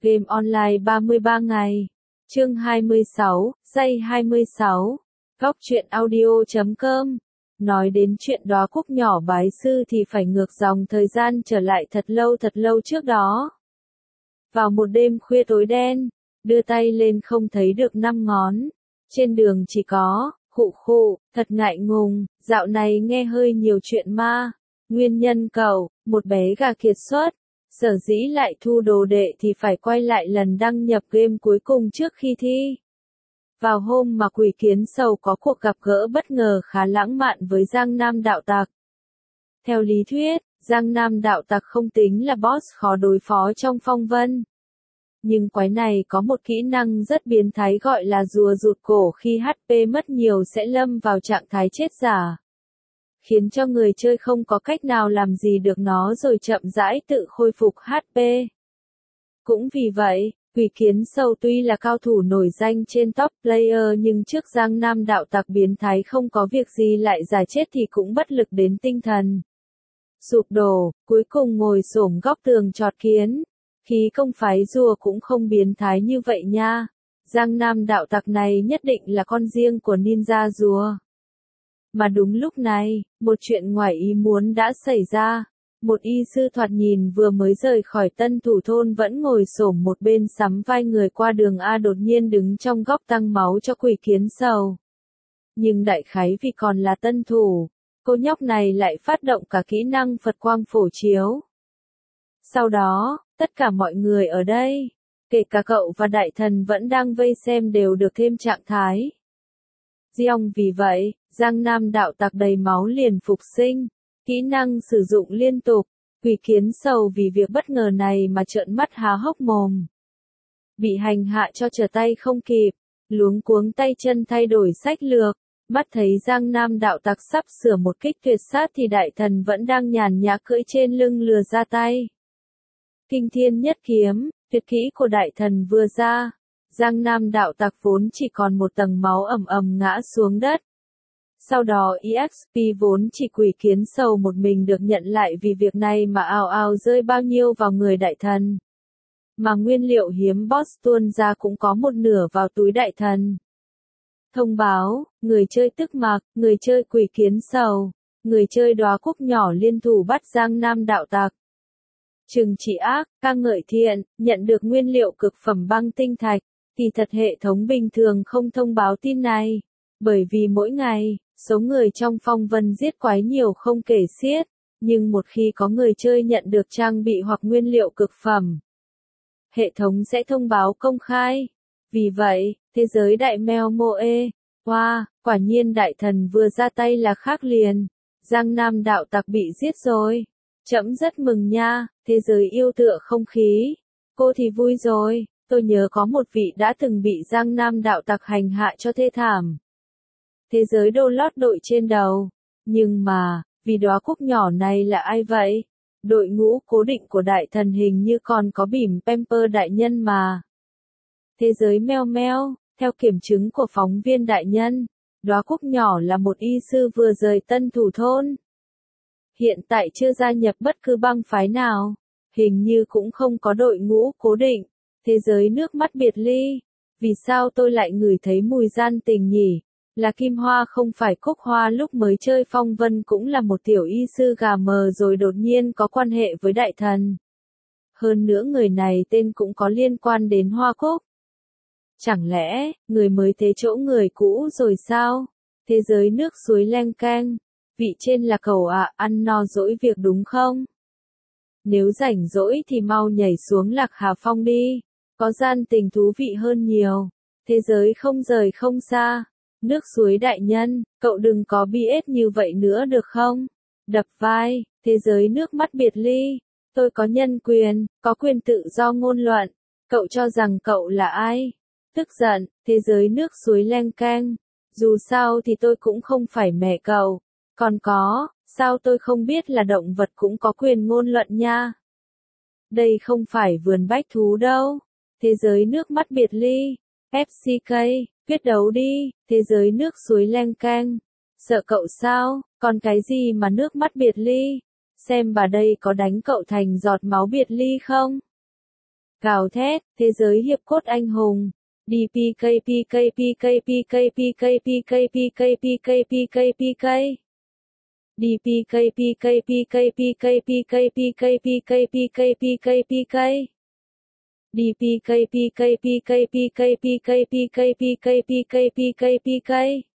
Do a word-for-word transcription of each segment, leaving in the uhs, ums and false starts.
Game online ba mươi ba ngày. Chương hai mươi sáu, giây hai mươi sáu. Góc truyện audio chấm com. Nói đến chuyện Đóa Cúc nhỏ bái sư thì phải ngược dòng thời gian trở lại thật lâu thật lâu trước đó. Vào một đêm khuya tối đen, đưa tay lên không thấy được năm ngón. Trên đường chỉ có, khụ khụ, thật ngại ngùng, dạo này nghe hơi nhiều chuyện ma. Nguyên nhân cậu, một bé gà kiệt xuất. Sở dĩ lại thu đồ đệ thì phải quay lại lần đăng nhập game cuối cùng trước khi thi. Vào hôm mà Quỷ Kiến Sầu có cuộc gặp gỡ bất ngờ khá lãng mạn với Giang Nam đạo tặc. Theo lý thuyết, Giang Nam đạo tặc không tính là boss khó đối phó trong phong vân. Nhưng quái này có một kỹ năng rất biến thái gọi là rùa rụt cổ, khi hát pê mất nhiều sẽ lâm vào trạng thái chết giả. Khiến cho người chơi không có cách nào làm gì được nó rồi chậm rãi tự khôi phục hát pê. Cũng vì vậy, Quỷ Kiến Sầu tuy là cao thủ nổi danh trên top player nhưng trước Giang Nam đạo tặc biến thái không có việc gì lại giả chết thì cũng bất lực đến tinh thần. Sụp đổ, cuối cùng ngồi xổm góc tường chọt kiến. Khí công phái rùa cũng không biến thái như vậy nha. Giang Nam đạo tặc này nhất định là con riêng của ninja rùa. Mà đúng lúc này, một chuyện ngoài ý muốn đã xảy ra. Một y sư thoạt nhìn vừa mới rời khỏi Tân Thủ thôn vẫn ngồi xổm một bên sắm vai người qua đường A đột nhiên đứng trong góc tăng máu cho Quỷ Kiến Sầu. Nhưng đại khái vì còn là tân thủ, cô nhóc này lại phát động cả kỹ năng Phật quang phổ chiếu. Sau đó, tất cả mọi người ở đây, kể cả cậu và đại thần vẫn đang vây xem đều được thêm trạng thái. Giong vì vậy, Giang Nam đạo tặc đầy máu liền phục sinh, kỹ năng sử dụng liên tục, Quỷ Kiến Sầu vì việc bất ngờ này mà trợn mắt há hốc mồm. Bị hành hạ cho trở tay không kịp, luống cuống tay chân thay đổi sách lược, mắt thấy Giang Nam đạo tặc sắp sửa một kích tuyệt sát thì đại thần vẫn đang nhàn nhã cưỡi trên lưng lừa ra tay. Kinh thiên nhất kiếm, tuyệt kỹ của đại thần vừa ra, Giang Nam đạo tặc vốn chỉ còn một tầng máu ầm ầm ngã xuống đất. Sau đó e ích pê vốn chỉ Quỷ Kiến Sầu một mình được nhận lại vì việc này mà ào ào rơi bao nhiêu vào người đại thần. Mà nguyên liệu hiếm boss tuôn ra cũng có một nửa vào túi đại thần. Thông báo, người chơi tức mặc, người chơi Quỷ Kiến Sầu, người chơi Đóa Cúc nhỏ liên thủ bắt Giang Nam đạo tặc. Trừng trị ác, ca ngợi thiện, nhận được nguyên liệu cực phẩm băng tinh thạch, thì thật hệ thống bình thường không thông báo tin này. Bởi vì mỗi ngày, số người trong phong vân giết quái nhiều không kể xiết, nhưng một khi có người chơi nhận được trang bị hoặc nguyên liệu cực phẩm, hệ thống sẽ thông báo công khai. Vì vậy, thế giới đại mèo Moe, wow, quả nhiên đại thần vừa ra tay là khác liền, Giang Nam đạo tặc bị giết rồi. Trẫm rất mừng nha, thế giới yêu tựa không khí. Cô thì vui rồi, tôi nhớ có một vị đã từng bị Giang Nam đạo tặc hành hạ cho thê thảm. Thế giới đô lót đội trên đầu. Nhưng mà, vì Đóa Cúc nhỏ này là ai vậy? Đội ngũ cố định của đại thần hình như còn có bỉm Pamper đại nhân mà. Thế giới meo meo, theo kiểm chứng của phóng viên đại nhân, Đóa Cúc nhỏ là một y sư vừa rời Tân Thủ thôn. Hiện tại chưa gia nhập bất cứ bang phái nào, hình như cũng không có đội ngũ cố định. Thế giới nước mắt biệt ly, vì sao tôi lại ngửi thấy mùi gian tình nhỉ? Là Kim Hoa không phải Cúc Hoa lúc mới chơi phong vân cũng là một tiểu y sư gà mờ rồi đột nhiên có quan hệ với đại thần. Hơn nữa người này tên cũng có liên quan đến Hoa Cúc. Chẳng lẽ, người mới thế chỗ người cũ rồi sao? Thế giới nước suối leng keng. Vị trên là cầu ạ, à, ăn no dỗi việc đúng không? Nếu rảnh rỗi thì mau nhảy xuống Lạc Hà Phong đi, có gian tình thú vị hơn nhiều. Thế giới không rời không xa. Nước suối đại nhân, cậu đừng có bi ết như vậy nữa được không? Đập vai, thế giới nước mắt biệt ly. Tôi có nhân quyền, có quyền tự do ngôn luận. Cậu cho rằng cậu là ai? Tức giận, thế giới nước suối leng keng. Dù sao thì tôi cũng không phải mẹ cậu. Còn có, sao tôi không biết là động vật cũng có quyền ngôn luận nha? Đây không phải vườn bách thú đâu. Thế giới nước mắt biệt ly. ép xê ca, quyết đấu đi, thế giới nước suối leng keng. Sợ cậu sao, còn cái gì mà nước mắt biệt ly? Xem bà đây có đánh cậu thành giọt máu biệt ly không? Gào thét, thế giới hiệp cốt anh hùng. D P K P K P K P K P K P K P K P K P K P K D P K P K P K P K P K P K P K P K P K P K D P K P K P K P K P K P K P K P K P K P K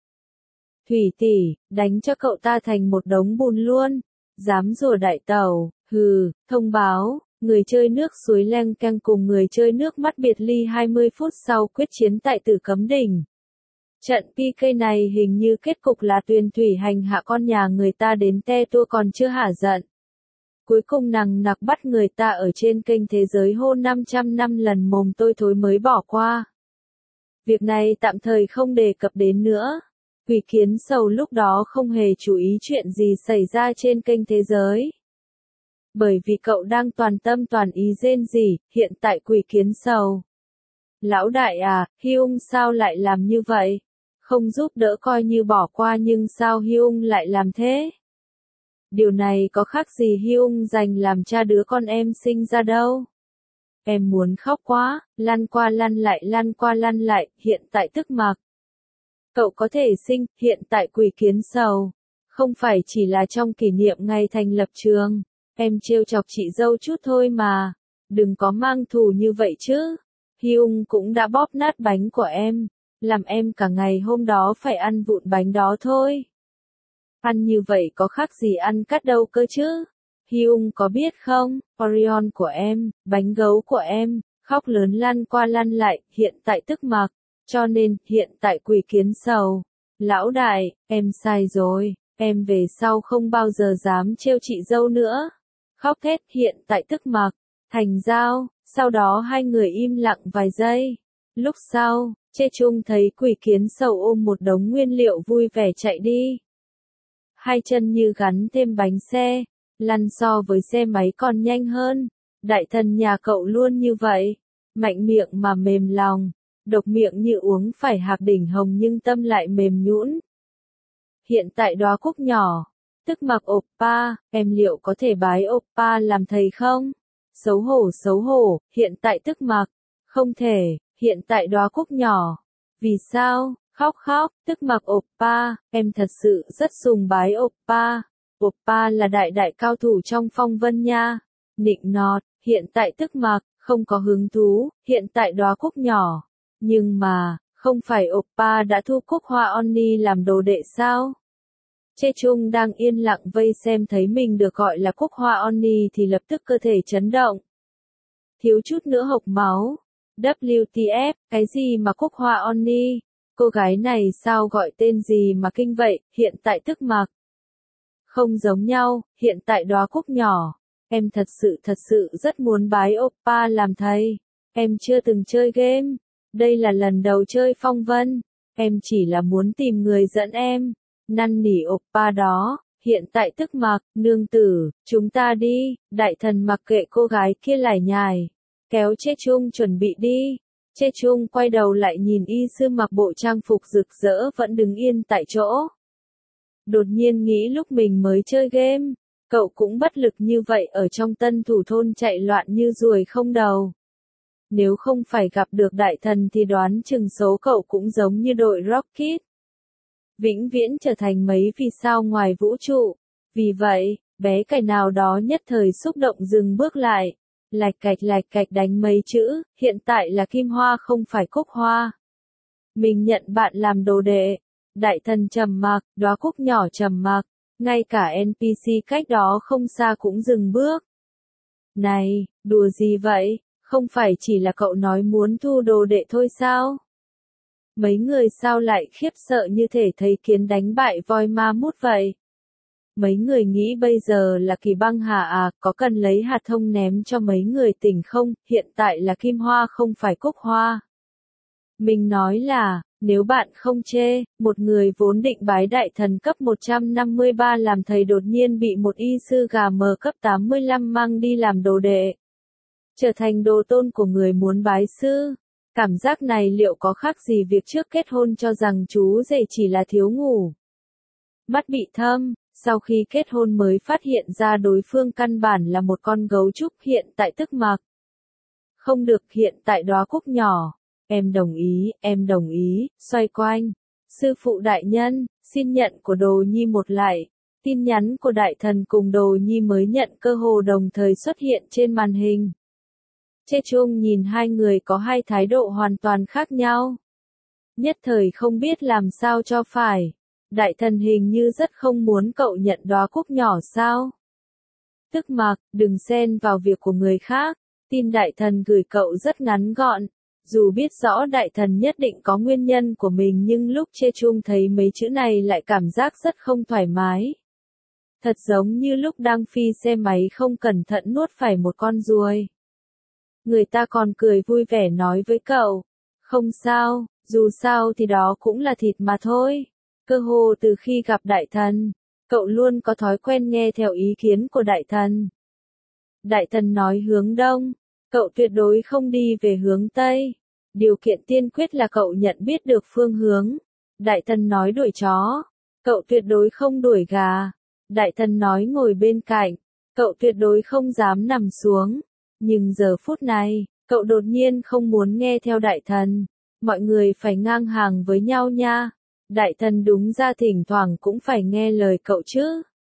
Thủy tỷ, đánh cho cậu ta thành một đống bùn luôn. Dám rủa đại tẩu, hừ, thông báo, người chơi nước suối leng keng cùng người chơi nước mắt biệt ly hai mươi phút sau quyết chiến tại Tử Cấm Đỉnh. Trận P K này hình như kết cục là Tuyền Thủy hành hạ con nhà người ta đến te tua còn chưa hả giận. Cuối cùng nằng nặc bắt người ta ở trên kênh thế giới hôn năm trăm năm lần mồm tôi thối mới bỏ qua. Việc này tạm thời không đề cập đến nữa. Quỷ Kiến Sầu lúc đó không hề chú ý chuyện gì xảy ra trên kênh thế giới. Bởi vì cậu đang toàn tâm toàn ý rên rỉ, hiện tại Quỷ Kiến Sầu. Lão đại à, Hyung sao lại làm như vậy? Không giúp đỡ coi như bỏ qua nhưng sao Hyung lại làm thế? Điều này có khác gì Hyung dành làm cha đứa con em sinh ra đâu? Em muốn khóc quá, lăn qua lăn lại lăn qua lăn lại, hiện tại tức mặc. Cậu có thể sinh, hiện tại Quỷ Kiến Sầu. Không phải chỉ là trong kỷ niệm ngày thành lập trường. Em trêu chọc chị dâu chút thôi mà. Đừng có mang thù như vậy chứ. Hyung cũng đã bóp nát bánh của em. Làm em cả ngày hôm đó phải ăn vụn bánh đó thôi. Ăn như vậy có khác gì ăn cắt đâu cơ chứ. Hyung có biết không, Orion của em, bánh gấu của em, khóc lớn lăn qua lăn lại, hiện tại tức mặc. Cho nên, hiện tại Quỷ Kiến Sầu. Lão đại, em sai rồi, em về sau không bao giờ dám trêu chị dâu nữa. Khóc thét, hiện tại tức mặc. Thành giao, sau đó hai người im lặng vài giây. Lúc sau, Chê Chung thấy Quỷ Kiến Sầu ôm một đống nguyên liệu vui vẻ chạy đi. Hai chân như gắn thêm bánh xe, lăn so với xe máy còn nhanh hơn. Đại thần nhà cậu luôn như vậy, mạnh miệng mà mềm lòng. Độc miệng như uống phải hạc đỉnh hồng nhưng tâm lại mềm nhũn. Hiện tại Đóa Cúc nhỏ, tức mặc oppa, em liệu có thể bái oppa làm thầy không? Xấu hổ xấu hổ, hiện tại tức mặc, không thể, hiện tại Đóa Cúc nhỏ. Vì sao? Khóc khóc, tức mặc oppa, em thật sự rất sùng bái oppa. Oppa là đại đại cao thủ trong phong vân nha. Nịnh nọt, hiện tại tức mặc, không có hứng thú, hiện tại Đóa Cúc nhỏ. Nhưng mà, không phải oppa đã thu Cúc Hoa Oni làm đồ đệ sao? Chê Chung đang yên lặng vây xem thấy mình được gọi là Cúc Hoa Oni thì lập tức cơ thể chấn động. Thiếu chút nữa hộc máu. W T F, cái gì mà Cúc Hoa Oni? Cô gái này sao gọi tên gì mà kinh vậy, hiện tại tức mặc. Không giống nhau, hiện tại Đóa Cúc nhỏ. Em thật sự thật sự rất muốn bái oppa làm thầy. Em chưa từng chơi game. Đây là lần đầu chơi phong vân. Em chỉ là muốn tìm người dẫn em. Năn nỉ oppa đó. Hiện tại tức mặc, nương tử, chúng ta đi. Đại thần mặc kệ cô gái kia lải nhải. Kéo Chê Chung chuẩn bị đi. Chê Chung quay đầu lại nhìn y sư mặc bộ trang phục rực rỡ vẫn đứng yên tại chỗ. Đột nhiên nghĩ lúc mình mới chơi game. Cậu cũng bất lực như vậy ở trong tân thủ thôn chạy loạn như ruồi không đầu. Nếu không phải gặp được đại thần thì đoán chừng số cậu cũng giống như đội Rocket. Vĩnh viễn trở thành mấy vì sao ngoài vũ trụ. Vì vậy, bé cải nào đó nhất thời xúc động dừng bước lại. Lạch cạch lạch cạch đánh mấy chữ, hiện tại là Kim Hoa không phải Cúc Hoa. Mình nhận bạn làm đồ đệ. Đại thần trầm mặc, Đóa Cúc nhỏ trầm mặc. Ngay cả en pê xê cách đó không xa cũng dừng bước. Này, đùa gì vậy? Không phải chỉ là cậu nói muốn thu đồ đệ thôi sao? Mấy người sao lại khiếp sợ như thể thấy kiến đánh bại voi ma mút vậy? Mấy người nghĩ bây giờ là Kỳ Băng Hà à, có cần lấy hạt thông ném cho mấy người tỉnh không? Hiện tại là Kim Hoa không phải Cúc Hoa. Mình nói là, nếu bạn không chê, một người vốn định bái đại thần cấp một trăm năm mươi ba làm thầy đột nhiên bị một y sư gà mờ cấp tám mươi lăm mang đi làm đồ đệ. Trở thành đồ tôn của người muốn bái sư. Cảm giác này liệu có khác gì việc trước kết hôn cho rằng chú rể chỉ là thiếu ngủ. Mắt bị thâm, sau khi kết hôn mới phát hiện ra đối phương căn bản là một con gấu trúc hiện tại tức mặc. Không được, hiện tại đóa cúc nhỏ. Em đồng ý, em đồng ý, xoay quanh. Sư phụ đại nhân, xin nhận của Đồ Nhi một lại. Tin nhắn của đại thần cùng Đồ Nhi mới nhận cơ hồ đồng thời xuất hiện trên màn hình. Chê Chung nhìn hai người có hai thái độ hoàn toàn khác nhau. Nhất thời không biết làm sao cho phải. Đại thần hình như rất không muốn cậu nhận đóa cúc nhỏ sao? Tức mặc, đừng xen vào việc của người khác. Tin đại thần gửi cậu rất ngắn gọn. Dù biết rõ đại thần nhất định có nguyên nhân của mình nhưng lúc Chê Chung thấy mấy chữ này lại cảm giác rất không thoải mái. Thật giống như lúc đang phi xe máy không cẩn thận nuốt phải một con ruồi. Người ta còn cười vui vẻ nói với cậu. Không sao, dù sao thì đó cũng là thịt mà thôi. Cơ hồ từ khi gặp đại thần, cậu luôn có thói quen nghe theo ý kiến của đại thần. Đại thần nói hướng đông, cậu tuyệt đối không đi về hướng tây. Điều kiện tiên quyết là cậu nhận biết được phương hướng. Đại thần nói đuổi chó, cậu tuyệt đối không đuổi gà. Đại thần nói ngồi bên cạnh, cậu tuyệt đối không dám nằm xuống. Nhưng giờ phút này, cậu đột nhiên không muốn nghe theo đại thần. Mọi người phải ngang hàng với nhau nha. Đại thần đúng ra thỉnh thoảng cũng phải nghe lời cậu chứ.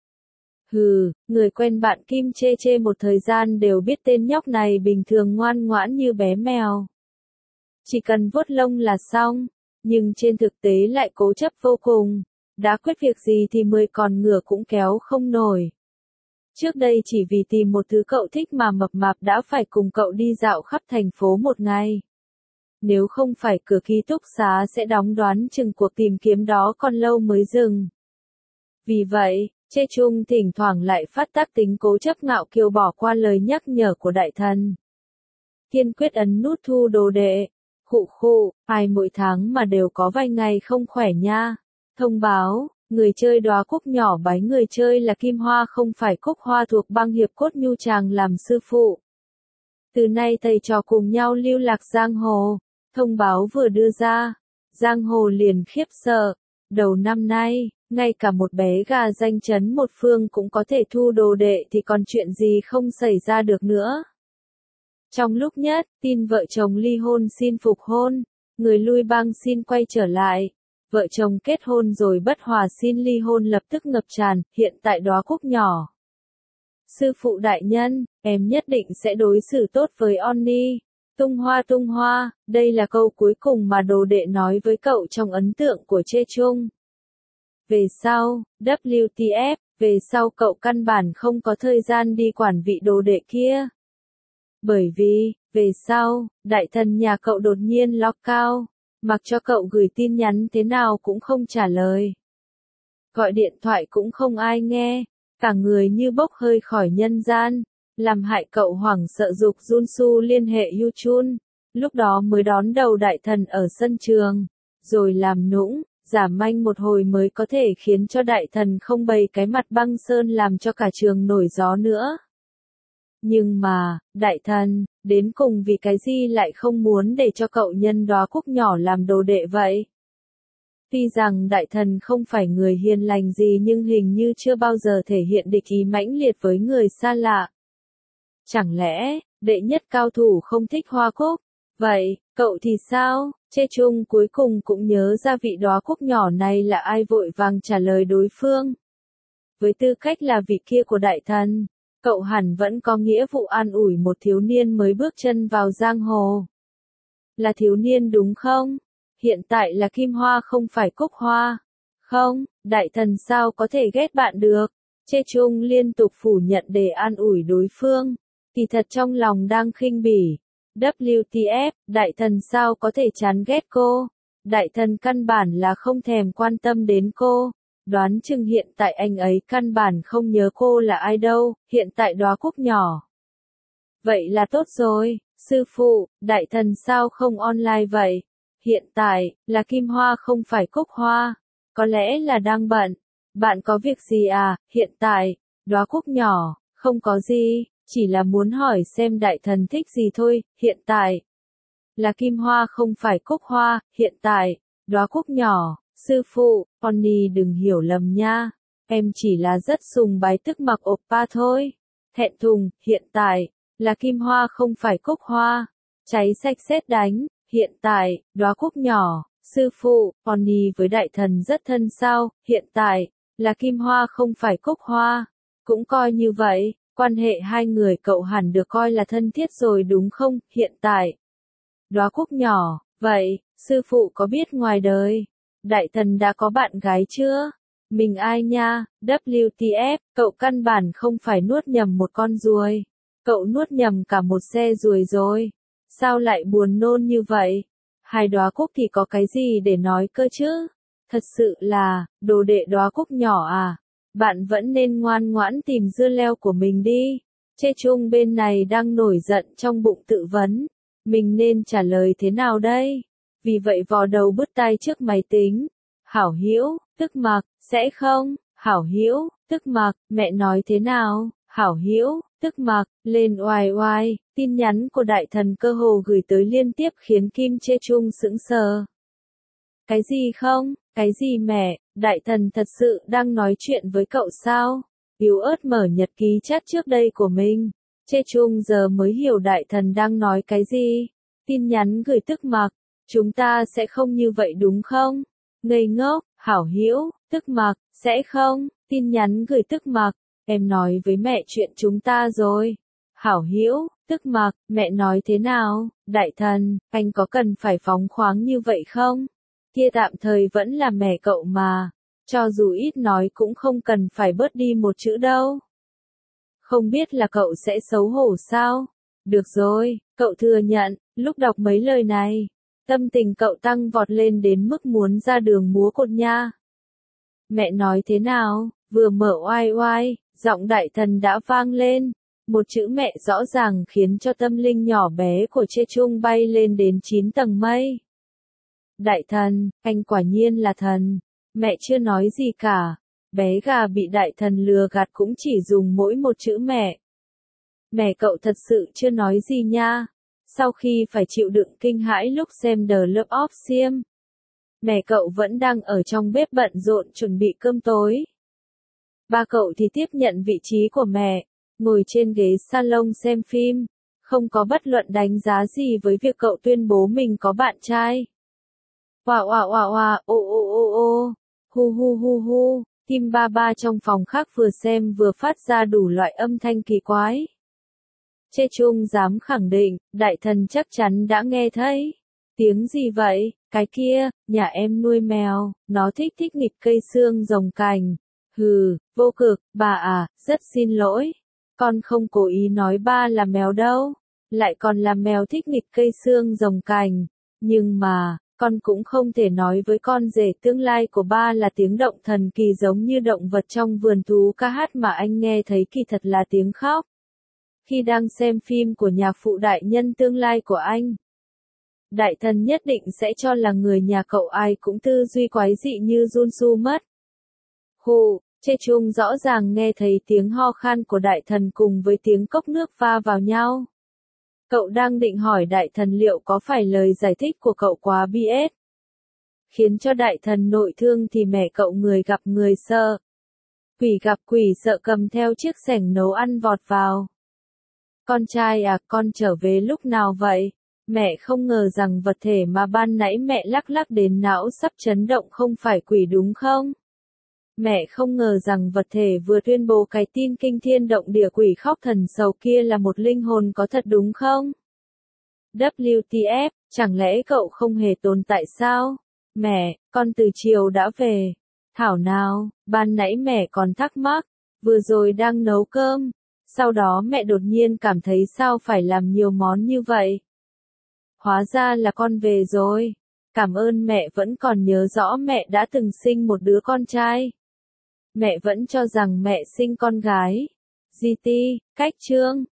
Hừ, người quen bạn Kim Chê Chê một thời gian đều biết tên nhóc này bình thường ngoan ngoãn như bé mèo. Chỉ cần vuốt lông là xong, nhưng trên thực tế lại cố chấp vô cùng. Đã quyết việc gì thì mười con ngựa cũng kéo không nổi. Trước đây chỉ vì tìm một thứ cậu thích mà mập mạp đã phải cùng cậu đi dạo khắp thành phố một ngày. Nếu không phải cửa ký túc xá sẽ đóng đoán chừng cuộc tìm kiếm đó còn lâu mới dừng. Vì vậy, Chê Chung thỉnh thoảng lại phát tác tính cố chấp ngạo kiều bỏ qua lời nhắc nhở của đại thần. Kiên quyết ấn nút thu đồ đệ. Khụ khụ, ai mỗi tháng mà đều có vài ngày không khỏe nha. Thông báo, người chơi đóa cúc nhỏ bái người chơi là Kim Hoa không phải Cúc Hoa thuộc băng hiệp cốt nhu chàng làm sư phụ. Từ nay thầy trò cùng nhau lưu lạc giang hồ. Thông báo vừa đưa ra, giang hồ liền khiếp sợ. Đầu năm nay, ngay cả một bé gà danh chấn một phương cũng có thể thu đồ đệ thì còn chuyện gì không xảy ra được nữa. Trong lúc nhất, tin vợ chồng ly hôn xin phục hôn, người lui bang xin quay trở lại. Vợ chồng kết hôn rồi bất hòa xin ly hôn lập tức ngập tràn, hiện tại đóa cúc nhỏ. Sư phụ đại nhân, em nhất định sẽ đối xử tốt với Onni. Tung hoa tung hoa, đây là câu cuối cùng mà đồ đệ nói với cậu trong ấn tượng của Chê Chung. Về sau, W T F, về sau cậu căn bản không có thời gian đi quản vị đồ đệ kia. Bởi vì, về sau, đại thần nhà cậu đột nhiên lock cao, mặc cho cậu gửi tin nhắn thế nào cũng không trả lời. Gọi điện thoại cũng không ai nghe, cả người như bốc hơi khỏi nhân gian. Làm hại cậu hoảng sợ dục Junsu liên hệ Yuchun, lúc đó mới đón đầu đại thần ở sân trường, rồi làm nũng, giả manh một hồi mới có thể khiến cho đại thần không bày cái mặt băng sơn làm cho cả trường nổi gió nữa. Nhưng mà, đại thần, đến cùng vì cái gì lại không muốn để cho cậu nhân đóa cúc nhỏ làm đồ đệ vậy? Tuy rằng đại thần không phải người hiền lành gì nhưng hình như chưa bao giờ thể hiện địch ý mãnh liệt với người xa lạ. Chẳng lẽ, đệ nhất cao thủ không thích hoa cúc? Vậy, cậu thì sao? Chê Chung cuối cùng cũng nhớ ra vị đóa cúc nhỏ này là ai vội vàng trả lời đối phương. Với tư cách là vị kia của đại thần, cậu hẳn vẫn có nghĩa vụ an ủi một thiếu niên mới bước chân vào giang hồ. Là thiếu niên đúng không? Hiện tại là Kim Hoa không phải Cúc Hoa. Không, đại thần sao có thể ghét bạn được? Chê Chung liên tục phủ nhận để an ủi đối phương. Kỳ thật trong lòng đang khinh bỉ. W T F, đại thần sao có thể chán ghét cô? Đại thần căn bản là không thèm quan tâm đến cô. Đoán chừng hiện tại anh ấy căn bản không nhớ cô là ai đâu, hiện tại đóa cúc nhỏ. Vậy là tốt rồi, sư phụ, đại thần sao không online vậy? Hiện tại, là Kim Hoa không phải Cúc Hoa. Có lẽ là đang bận. Bạn có việc gì à, hiện tại, đóa cúc nhỏ, không có gì. Chỉ là muốn hỏi xem đại thần thích gì thôi, hiện tại. Là Kim Hoa không phải Cúc Hoa, hiện tại. Đóa cúc nhỏ, sư phụ, Pony đừng hiểu lầm nha. Em chỉ là rất sùng bái tức mặc oppa thôi. Thẹn thùng, hiện tại. Là Kim Hoa không phải Cúc Hoa. cháy sạch sét đánh, hiện tại, đóa cúc nhỏ, sư phụ, Pony với đại thần rất thân sao, hiện tại, là kim hoa không phải cúc hoa, cũng coi như vậy, quan hệ hai người cậu hẳn được coi là thân thiết rồi đúng không, hiện tại. Đóa cúc nhỏ, vậy, sư phụ có biết ngoài đời, đại thần đã có bạn gái chưa? Mình ai nha, W T F, cậu căn bản không phải nuốt nhầm một con ruồi, cậu nuốt nhầm cả một xe ruồi rồi. Sao lại buồn nôn như vậy? Hai đóa cúc thì có cái gì để nói cơ chứ? Thật sự là, đồ đệ đóa cúc nhỏ à? Bạn vẫn nên ngoan ngoãn tìm dưa leo của mình đi. Chê Chung bên này đang nổi giận trong bụng tự vấn. Mình nên trả lời thế nào đây? Vì vậy vò đầu bứt tai trước máy tính. Hảo Hữu, tức mặc, sẽ không? Hảo Hữu, tức mặc, mẹ nói thế nào? Hảo Hữu, tức mặc, lên oai oai, tin nhắn của đại thần cơ hồ gửi tới liên tiếp khiến Kim Chê Chung sững sờ. Cái gì không? Cái gì mẹ? Đại thần thật sự đang nói chuyện với cậu sao? Yếu ớt mở nhật ký chat trước đây của mình. Chê Chung giờ mới hiểu đại thần đang nói cái gì. Tin nhắn gửi tức mặc, chúng ta sẽ không như vậy đúng không? Ngây ngốc, Hảo Hữu, tức mặc, sẽ không? Tin nhắn gửi tức mặc, em nói với mẹ chuyện chúng ta rồi. Hảo Hữu, tức mặc, mẹ nói thế nào? Đại thần, anh có cần phải phóng khoáng như vậy không? Kia tạm thời vẫn là mẹ cậu mà, cho dù ít nói cũng không cần phải bớt đi một chữ đâu. Không biết là cậu sẽ xấu hổ sao? Được rồi, cậu thừa nhận, lúc đọc mấy lời này, tâm tình cậu tăng vọt lên đến mức muốn ra đường múa cột nha. Mẹ nói thế nào? Vừa mở oai oai, giọng đại thần đã vang lên. Một chữ mẹ rõ ràng khiến cho tâm linh nhỏ bé của Chê Chung bay lên đến chín tầng mây. Đại thần, anh quả nhiên là thần. Mẹ chưa nói gì cả. Bé gà bị đại thần lừa gạt cũng chỉ dùng mỗi một chữ mẹ. Mẹ cậu thật sự chưa nói gì nha. Sau khi phải chịu đựng kinh hãi lúc xem The Love of Sim, mẹ cậu vẫn đang ở trong bếp bận rộn chuẩn bị cơm tối. Ba cậu thì tiếp nhận vị trí của mẹ, ngồi trên ghế salon xem phim, không có bất luận đánh giá gì với việc cậu tuyên bố mình có bạn trai. Wow wow wow wow, ô ô ô ô, hu hu hu hu, Kim ba ba trong phòng khác vừa xem vừa phát ra đủ loại âm thanh kỳ quái. Chê Chung dám khẳng định, đại thần chắc chắn đã nghe thấy. Tiếng gì vậy? Cái kia, nhà em nuôi mèo, nó thích thích nghịch cây xương rồng cành. Hừ, vô cực, bà à, rất xin lỗi. Con không cố ý nói ba là mèo đâu. Lại còn là mèo thích nghịch cây xương rồng cành. Nhưng mà, con cũng không thể nói với con rể tương lai của ba là tiếng động thần kỳ giống như động vật trong vườn thú ca hát mà anh nghe thấy kỳ thật là tiếng khóc. Khi đang xem phim của nhạc phụ đại nhân tương lai của anh, đại thần nhất định sẽ cho là người nhà cậu ai cũng tư duy quái dị như Junsu mất. Hù, Chê Chung rõ ràng nghe thấy tiếng ho khan của đại thần cùng với tiếng cốc nước va vào nhau. Cậu đang định hỏi đại thần liệu có phải lời giải thích của cậu quá bê ét, khiến cho đại thần nội thương thì mẹ cậu người gặp người sợ. Quỷ gặp quỷ sợ cầm theo chiếc xẻng nấu ăn vọt vào. Con trai à, con trở về lúc nào vậy? Mẹ không ngờ rằng vật thể mà ban nãy mẹ lắc lắc đến não sắp chấn động không phải quỷ đúng không? Mẹ không ngờ rằng vật thể vừa tuyên bố cái tin kinh thiên động địa quỷ khóc thần sầu kia là một linh hồn có thật đúng không? W T F, chẳng lẽ cậu không hề tồn tại sao? Mẹ, con từ chiều đã về. Thảo nào, ban nãy mẹ còn thắc mắc, vừa rồi đang nấu cơm. Sau đó mẹ đột nhiên cảm thấy sao phải làm nhiều món như vậy. Hóa ra là con về rồi. Cảm ơn mẹ vẫn còn nhớ rõ mẹ đã từng sinh một đứa con trai. Mẹ vẫn cho rằng mẹ sinh con gái. giê tê, cách chương.